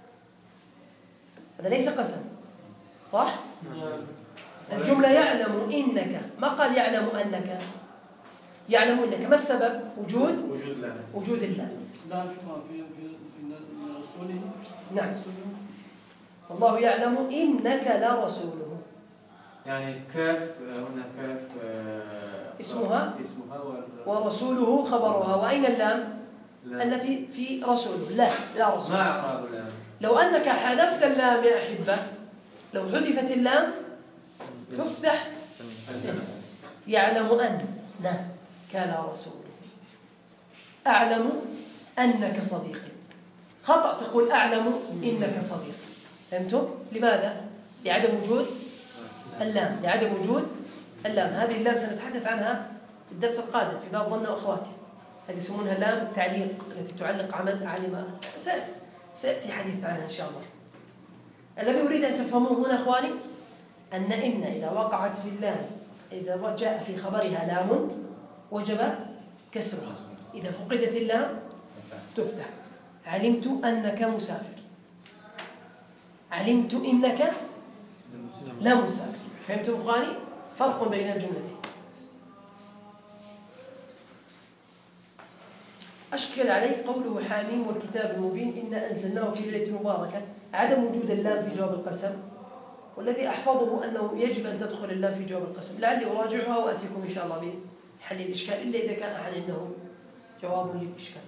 هذا ليس قسم صح؟ الجملة يعلم إنك ما قال يعلم أنك. يعلم إنك ما السبب؟ وجود الله.
لا في رسوله.
نعم والله يعلم إنك لرسوله.
يعني كاف هنا كاف
اسمها ورسوله خبرها. وأين اللام؟ التي في رسوله. لا رسول.
ما أعراب اللام.
لو أنك حذفت اللام يا أحبة، لو حذفت اللام تفتح يعلم أنك لرسوله. أعلم أنك صديقي. خطأ تقول أعلم إنك صديقي. فهمتم؟ لماذا؟ لعدم وجود اللام. لعدم وجود اللام. هذه اللام سنتحدث عنها في الدرس القادم في باب ظن وأخواتها. هذه يسمونها لام التعليق التي تعلق عمل علم. سيأتي حديث عنها إن شاء الله. الذي أريد أن تفهموه هنا أخواني أن إن إذا وقعت في اللام إذا جاء في خبرها لام وجب كسرها. إذا فقدت اللام تفتح. علمت أنك مسافر. علمت إنك لا مسافر. فهمتم أخواني؟ فرق بين الجملتين. أشكل عليه قوله حاميم والكتاب المبين إنا أنزلناه في ليلة مباركة. عدم وجود اللام في جواب القسم، والذي أحفظه أنه يجب أن تدخل اللام في جواب القسم. لعلي أراجعها وأتيكم إن شاء الله بحل الإشكال إلا إذا كان أحد عنده جواب للإشكال.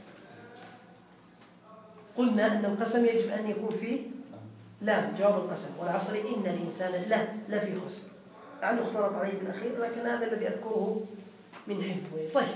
قلنا أن القسم يجب أن يكون فيه لام جواب القسم. والعصر إن الإنسان لا في خسر. لعله اختلط عليه بالأخير لكن هذا الذي أذكره من حفظه. طيب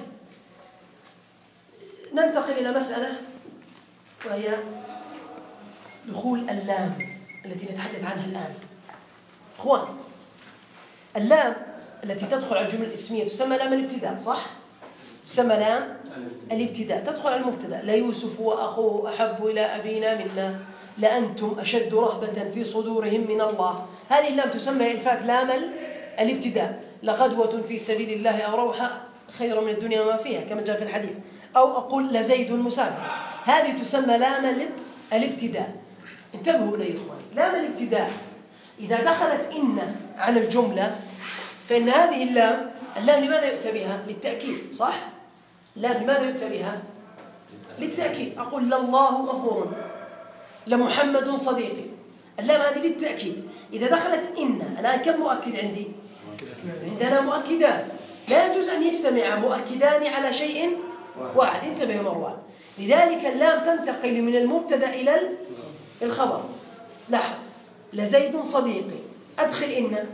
ننتقل إلى مسألة وهي دخول اللام التي نتحدث عنها الآن. إخوان اللام التي تدخل على الجملة الاسمية تسمى لام الابتداء صح؟ تسمى لام الابتداء. تدخل على المبتدأ. لا يوسف وأخوه أحب إلى أبينا منا. لأنتم أشد رهبة في صدورهم من الله. هذه اللام تسمى إلفات لام الابتداء. لغدوة في سبيل الله أو روحة خير من الدنيا وما فيها كما جاء في الحديث. أو أقول لزيد مسافر، هذه تسمى لام الابتداء. انتبهوا لي إخواني، لام الابتداء إذا دخلت إن على الجملة فإن هذه اللام لماذا يؤتى بها؟ للتأكيد، صح؟ اللام لماذا يؤتى بها؟ للتأكيد. أقول لله غفور، لمحمد صديقي، اللام هذه للتأكيد. إذا دخلت إن الآن كم مؤكد عندي؟ عندنا مؤكدان، لا يجوز أن يجتمع مؤكدان على شيء واحد. انتبه مروان، لذلك اللام تنتقل من المبتدأ إلى الخبر. لاحظ، لزيد صديقي، أدخل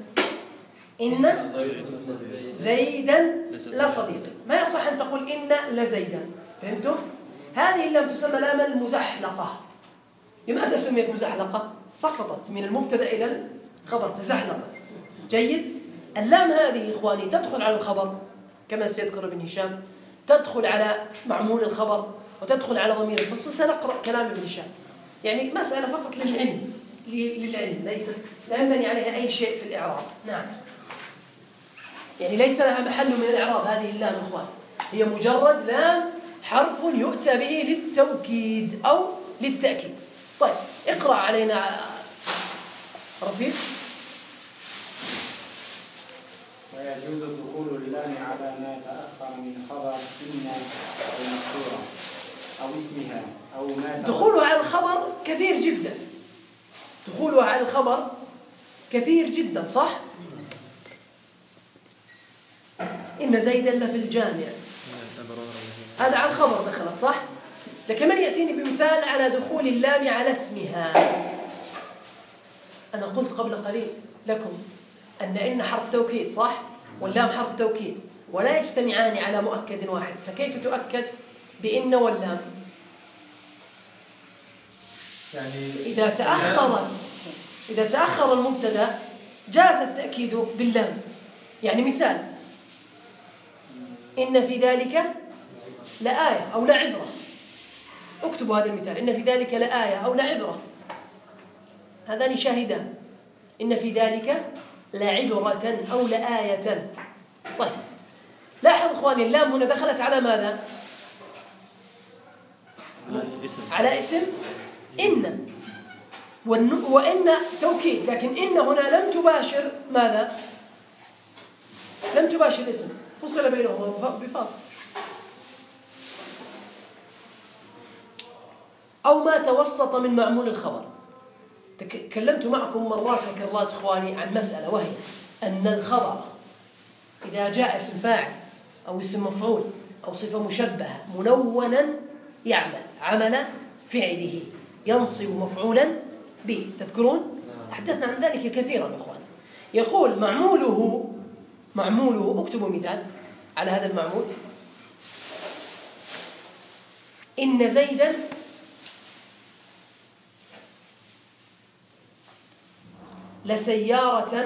إن زيدا لصديقي، ما يصح أن تقول إن لزيدا. فهمتم؟ هذه اللام تسمى لام المزحلقة. لماذا سميت مزحلقة؟ سقطت من المبتدأ إلى الخبر، تزحلقت. جيد؟ اللام هذه إخواني تدخل على الخبر كما سيذكر ابن هشام، تدخل على معمول الخبر وتدخل على ضمير الفصل. سنقرأ كلام ابن هشام، يعني مسألة فقط للعلم، ليس لا ينبني عليها أي شيء في الإعراب. نعم، يعني ليس لها محل من الإعراب هذه اللام إخوان، هي مجرد لام حرف يؤتى به للتوكيد أو للتأكيد. طيب اقرأ علينا رفيق.
ويجوز دخول اللام على ما تأخر من خبر إن المذكورة أو اسمها أو ما
دخولها على الخبر كثير جدا، دخولها على الخبر كثير جدا، صح؟ إن زيدا لفي الجامع، هذا على الخبر دخلت، صح؟ لكن من يأتيني بمثال على دخول اللام على اسمها؟ أنا قلت قبل قليل لكم أن حرف توكيد، صح؟ واللام حرف توكيد ولا يجتمعان على مؤكد واحد، فكيف تؤكد بإن واللام؟
يعني
إذا تأخر المبتدأ جاز التأكيد باللام. يعني مثال، إن في ذلك لآية أو لعبرة، اكتبوا هذا المثال، إن في ذلك لآية أو لعبرة، هذان شاهدان، إن في ذلك لعبرة أو لآية. طيب لاحظ إخواني، اللام هنا دخلت على ماذا؟ على اسم إن، وإن توكيد، لكن إن هنا لم تباشر ماذا؟ لم تباشر الاسم، فصل بينهما بفاصل. أو ما توسط من معمول الخبر. تكلمت معكم مرات وكرات إخواني عن مسألة، وهي أن الخبر إذا جاء اسم فاعل أو اسم مفعول أو صفة مشبهة منونا يعمل عمل فعله، ينصب مفعولا به. تذكرون؟ تحدثنا عن ذلك كثيرا إخواني. يقول معموله، اكتبوا مثال على هذا المعمول، إن زيدا لسيارة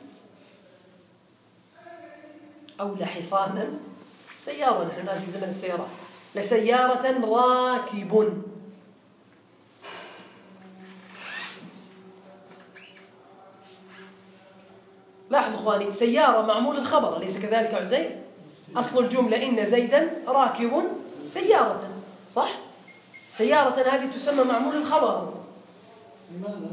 أو لحصانا، سيارة، نحن الآن في زمن السيارات، لسيارة راكب. لاحظوا إخواني، سيارة معمول الخبر، أليس كذلك عزيز؟ أصل الجملة إن زيدا راكب سيارة، صح؟ سيارة هذه تسمى معمول الخبر.
لماذا؟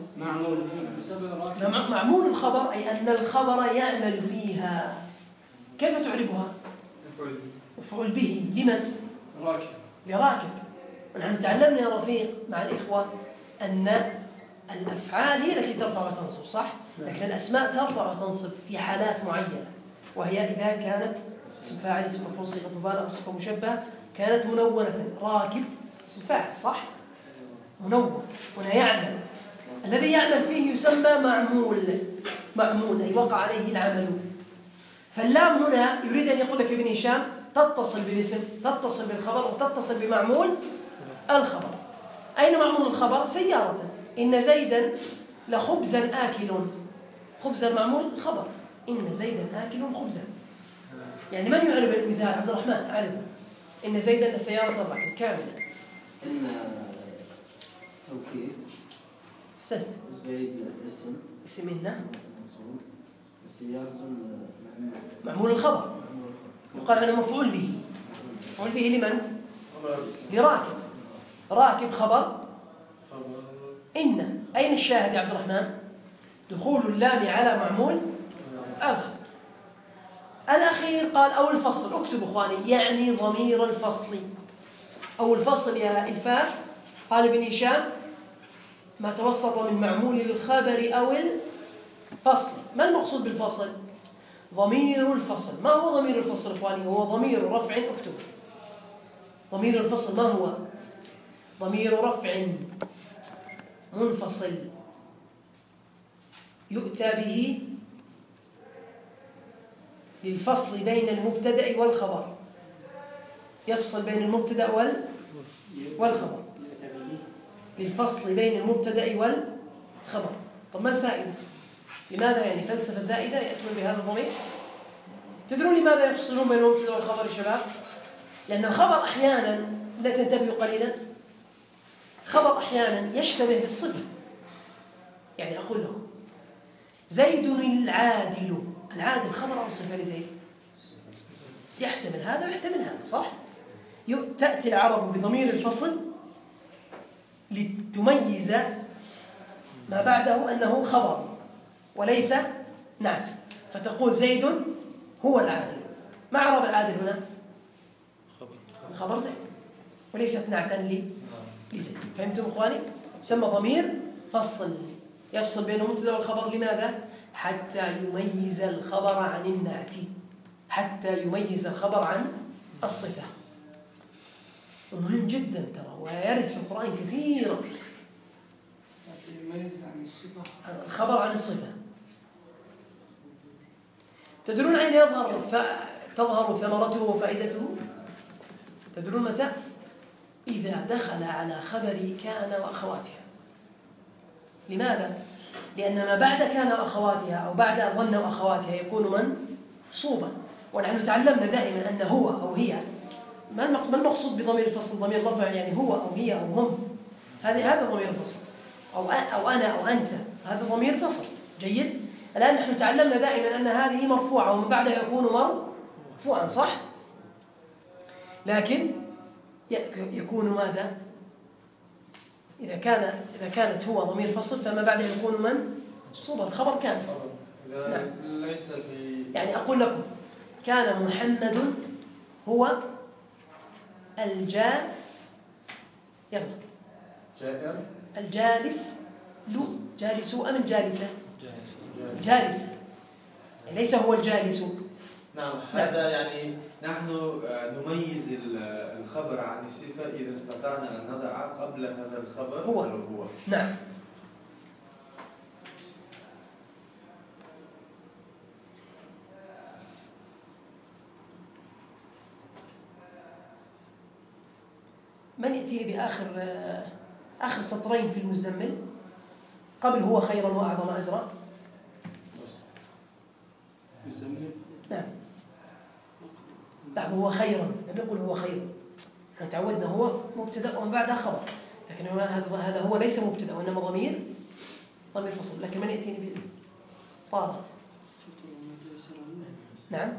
معمول الخبر أي أن الخبر يعمل فيها. كيف تعربها؟ مفعول به. لمن؟
راكب.
لراكب. ونحن تعلمنا يا رفيق مع الإخوة أن الأفعال هي التي ترفع وتنصب، صح؟ لكن الأسماء ترفع وتنصب في حالات معينة، وهي إذا كانت اسم فاعل، اسم مفعول، صيغة مبالغة، صفة مشبهة، كانت منونة. راكب اسم فاعل، صح؟ منون، هنا يعمل، الذي يعمل فيه يسمى معمول أي وقع عليه العمل. فاللام هنا يريد أن يقول لك ابن هشام تتصل بالاسم، تتصل بالخبر، وتتصل بمعمول الخبر. أين معمول الخبر؟ سيارة. إن زيدا لخبزا آكل، خبزا معمول الخبر، إن زيدا آكل خبزا. يعني من يعرب المثال؟ عبد الرحمن أعربه. إن زيدا لسيارة راكب كاملة.
إن توكيد
أحسنت.
زيد اسم.
اسم إن
منصوب. السياق
معمول الخبر. يقال عنه مفعول به. مفعول به لمن؟ لراكب. راكب خبر إن. أين الشاهد يا عبد الرحمن؟ دخول اللام على معمول الخبر. الأخير قال أو الفصل. اكتبوا إخواني، يعني ضمير الفصل أو الفصل يا إلفات. قال ابن هشام ما توسط من معمول الخبر أو الفصل. ما المقصود بالفصل؟ ضمير الفصل. ما هو ضمير الفصل إخواني؟ هو ضمير رفع. اكتب ضمير الفصل ما هو؟ ضمير رفع منفصل يؤتى به للفصل بين المبتدأ والخبر. يفصل بين المبتدأ والخبر. للفصل بين المبتدأ والخبر. طب ما الفائدة؟ لماذا يعني فلسفة زائدة يأتون بهذا الضمير؟ تدرون لماذا يفصلون بين المبتدأ والخبر يا شباب؟ لأن الخبر أحيانا، لا تنتبهوا قليلا، خبر أحيانا يشتبه بالصفة. يعني أقول لكم زيد العادل. العادل خبر أو صفة لزيد؟ يحتمل هذا ويحتمل هذا، صح؟ تأتي العرب بضمير الفصل لتميز ما بعده أنه خبر وليس نعت، فتقول زيد هو العادل. ما عرب العادل هنا؟ خبر زيد وليست نعتا لزيد. فهمتم إخواني؟ يسمى ضمير فصل يفصل بين المبتدأ والخبر. لماذا؟ حتى يميز الخبر عن النعت، حتى يميز الخبر عن الصفة. مهم جدا ترى، ويرد في القرآن كثيرا.
يميز عن الصفة.
الخبر عن الصفة. تدرون أين تظهر ثمرته وفائدته؟ تدرون متى؟ إذا دخل على خبر كان وأخواتها. لماذا؟ لأن ما بعد كان وأخواتها أو بعد ظن وأخواتها يكون منصوبا. ونحن تعلمنا دائما أن هو أو هي، ما المقصود بضمير الفصل؟ ضمير رفع يعني هو أو هي أو هم. هذا ضمير الفصل. أو أنا أو أنت، هذا ضمير فصل. جيد؟ الآن نحن تعلمنا دائما أن هذه مرفوعة ومن بعدها يكون مرفوعا، صح؟ لكن يكون ماذا؟ إذا كانت هو ضمير فصل فما بعدها يكون منصوبا. الخبر كان. نعم.
ليس في
يعني أقول لكم كان محمد هو يلا
جائر
الجالس. جالسوا أم الجالسة؟ جالسة. ليس هو الجالس.
نعم. هذا يعني نحن نميز الخبر عن الصفة إذا استطعنا أن نضع قبل هذا الخبر
هو. نعم. من يأتيني بآخر سطرين في المزمل قبل هو خيرا وأعظم أجرا؟ نعم. بعد هو خيرا، لم يقل هو خير. احنا تعودنا هو مبتدأ ومن بعدها خبر، لكن هذا هو ليس مبتدأ وإنما ضمير فصل. لكن من يأتيني به؟ طارت. نعم.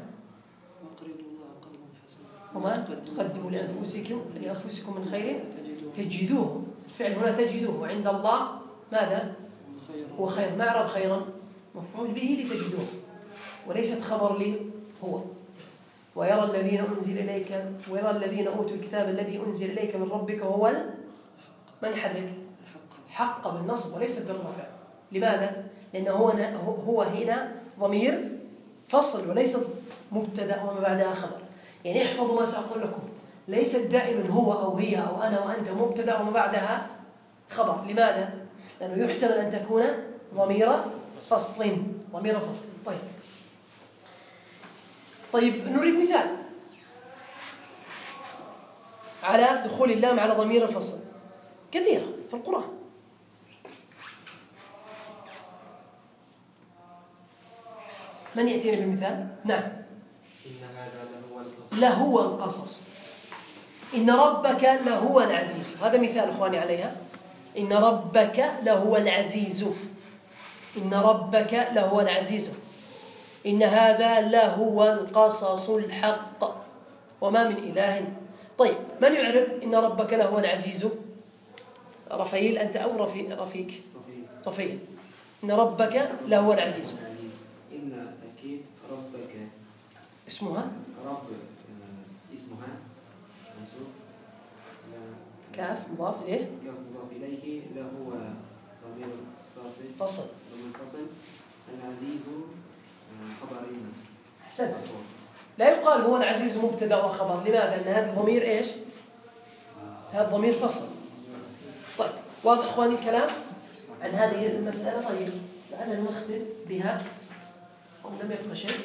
وما تقدموا لأنفسكم من خير تجدوه. الفعل هنا تجدوه، وعند الله ماذا؟ هو خير. ما أعرب خيرا؟ مفعول به لتجدوه وليست خبر لي هو. ويرى الذين أوتوا الكتاب الذي أنزل إليك من ربك وهو من يحرك؟ حق بالنصب وليس بالرفع. لماذا؟ لأنه هو هنا ضمير فصل وليس مبتدأ وما بعدها خبر. يعني احفظوا ما سأقول لكم، ليست دائما هو أو هي أو أنا وأنت مبتدأ وما بعدها خبر. لماذا؟ لأنه يحتمل أن تكون ضمير فصل. طيب نريد مثال على دخول اللام على ضمير الفصل. كثيرة في القرآن. من يأتينا بمثال؟ نعم.
إن هذا
لهو القصص. إن ربك لهو العزيز. هذا مثال إخواني عليها. إن ربك لهو العزيز، إن ربك لهو العزيز، إن هذا لهو القصص الحق وما من إله. طيب من يعرب إن ربك لهو العزيز؟ رفيل أنت أو رفيك؟ رفيل. إن ربك لهو العزيز.
إن تأكيد ربك
اسمها
رب اسمها منصوب
كاف مضاف إليه
كاف مضاف إليه له ضمير
فصل
ضمير فصل. العزيز خبر إن.
أحسنت. لا يقال هو العزيز مبتدأ وخبر. لماذا؟ لأن هذا الضمير إيش؟ هذا ضمير فصل. طيب واضح إخواني الكلام عن هذه المسألة؟ طيب لعلنا نختم بها أو لم يبقى شيء.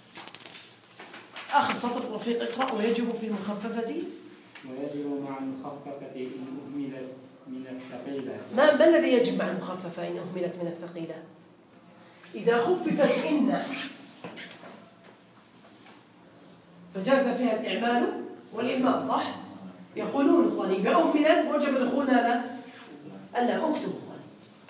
آخر سطر رفيق اقرأ. ويجب في المخففة
ويجب مع المخففة إن أهملت من الثقيلة.
ما الذي يجب مع المخففة إن أهملت من الثقيلة؟ إذا خففت إن فجاز فيها الإعمال والإهمال، صح؟ يقولون إخواني إذا أهملت وجب دخول هذا اللام. اكتبوا إخواني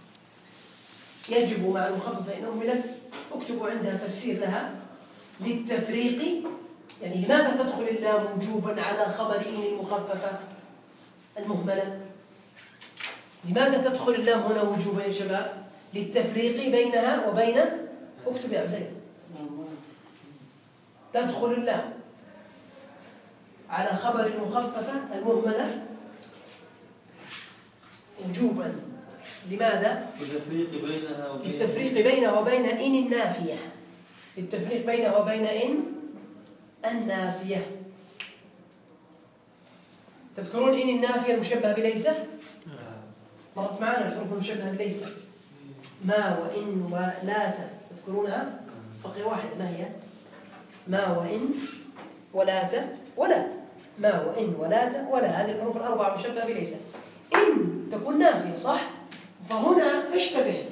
يجب مع المخففة إن أهملت. اكتبوا عندها تفسير لها للتفريق، يعني لماذا تدخل اللام وجوبا على خبر إن المخففة المهملة؟ لماذا تدخل اللام هنا وجوبا يا شباب؟ للتفريق بينها وبين، اكتب يا عزيز، تدخل اللام على خبر المخففة المهملة وجوبا. لماذا؟ للتفريق بينها وبين إن النافية. للتفريق بينها وبين إن النافية. تذكرون إن النافية المشبهة بليس؟ مرت معنا الحروف المشبهة بليس. ما وإن ولات تذكرونها؟ بقي واحدة ما هي؟ ما وإن ولات ولا. ما وإن ولات ولا، هذه الحروف الأربعة مشبهة بليس. إن تكون نافية صح؟ فهنا تشتبه،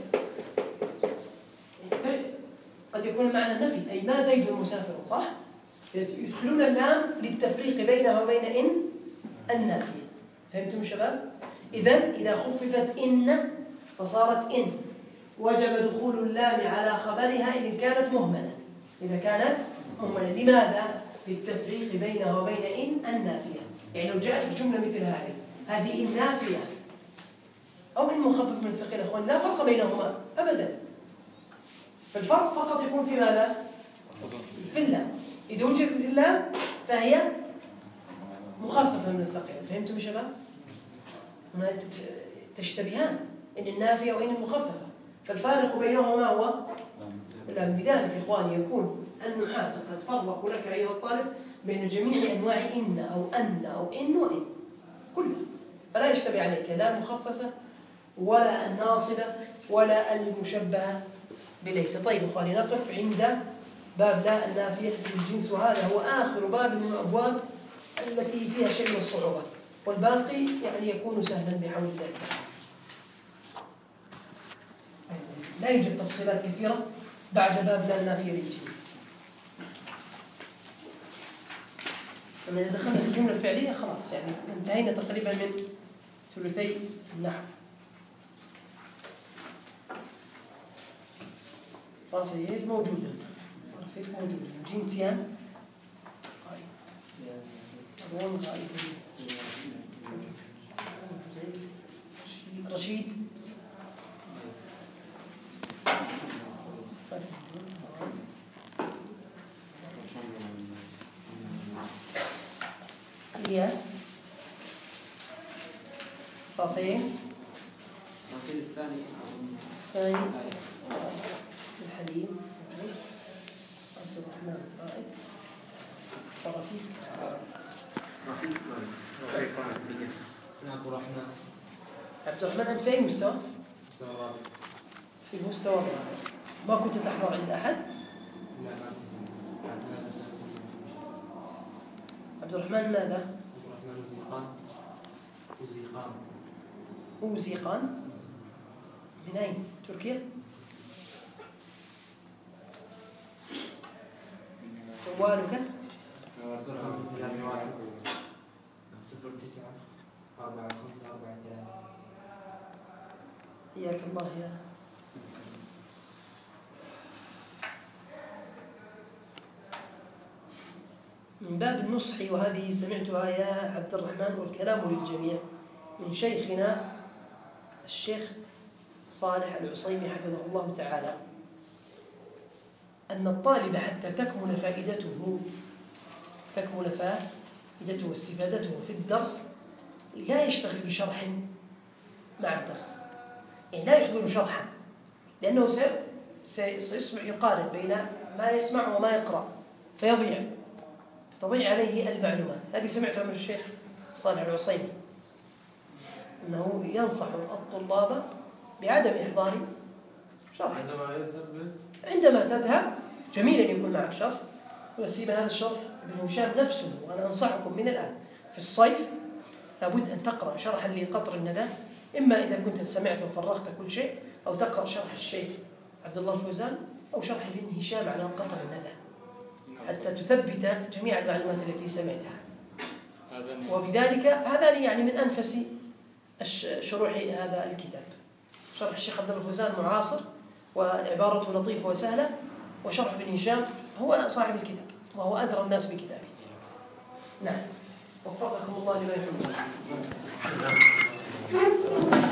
قد يكون معنى النفي أي ما زيد مسافر صح؟ يدخلون اللام للتفريق بينها وبين إن النافية. فهمتم شباب؟ إذا خففت إن فصارت إن وجب دخول اللام على خبرها إذا كانت مهملة. إذا كانت مهملة لماذا؟ للتفريق بينها وبين إن النافية. يعني لو جاءت الجملة مثل هذه إن نافية أو إن مخفف من ثقيل أخوان لا فرق بينهما أبدا. فالفرق فقط يكون في ماذا؟ في اللام. إذا وجدت اللام فهي مخففة من الثقيل. فهمتم يا شباب؟ هنا تشتبهان إن النافية وإن المخففة، فالفارق بينهما هو اللام. لذلك إخواني يكون النحاة قد فرقوا لك أيها الطالب بين جميع أنواع إن أو أن أو إن وإن كلها، فلا يشتبه عليك لا المخففة ولا الناصبة ولا المشبهة بليس. طيب إخواني نقف عند باب لا النافية بالجنس، وهذا هو آخر باب من الأبواب التي فيها شيء من الصعوبة، والباقي يعني يكون سهلا بحول الله. لا يوجد تفصيلات كثيرة بعد باب لا النافية للجنس. أما إذا دخلنا في الجملة الفعلية خلاص يعني انتهينا تقريبا من ثلثي النحو. رفيق موجودة، رفيق موجودة، جنتيان رشيد إلياس رافعين
الثاني
الحليم عبد الرحمن رائد ورفيق عبد الرحمن أنت في أي مستوى؟ في المستوى الرابع. ما كنت تحضر عند أحد؟ عبد الرحمن ماذا؟ أوزيقان من أين؟ تركيا؟ جوالك؟
09 4543
حياك الله يا من باب النصح، وهذه سمعتها يا عبد الرحمن والكلام للجميع من شيخنا الشيخ صالح العصيمي حفظه الله تعالى، أن الطالب حتى تكمل فائدته واستفادته في الدرس لا يشتغل بشرح مع الدرس، يعني لا يحضر شرحا، لأنه سيصبح يقارن بين ما يسمع وما يقرأ تضيع عليه المعلومات. هذه سمعتها من الشيخ صالح العصيمي أنه ينصح الطلاب بعدم إحضار شرح. عندما تذهب جميل أن يكون معك شرح، وسيما هذا الشرح ابن هشام نفسه. وأنا أنصحكم من الآن في الصيف لابد أن تقرأ شرحا لقطر الندى، إما إذا كنت سمعت وفرغت كل شيء، أو تقرأ شرح الشيخ عبد الله الفوزان أو شرح ابن هشام على قطر الندى حتى تثبت جميع المعلومات التي سمعتها. وبذلك هذا يعني من أنفس شروح هذا الكتاب. شرح الشيخ عبد الله الفوزان معاصر وعبارته لطيفة وسهلة، وشرح ابن هشام هو صاحب الكتاب وهو أدرى الناس بكتابه. نعم، وفقكم الله لما يحبون.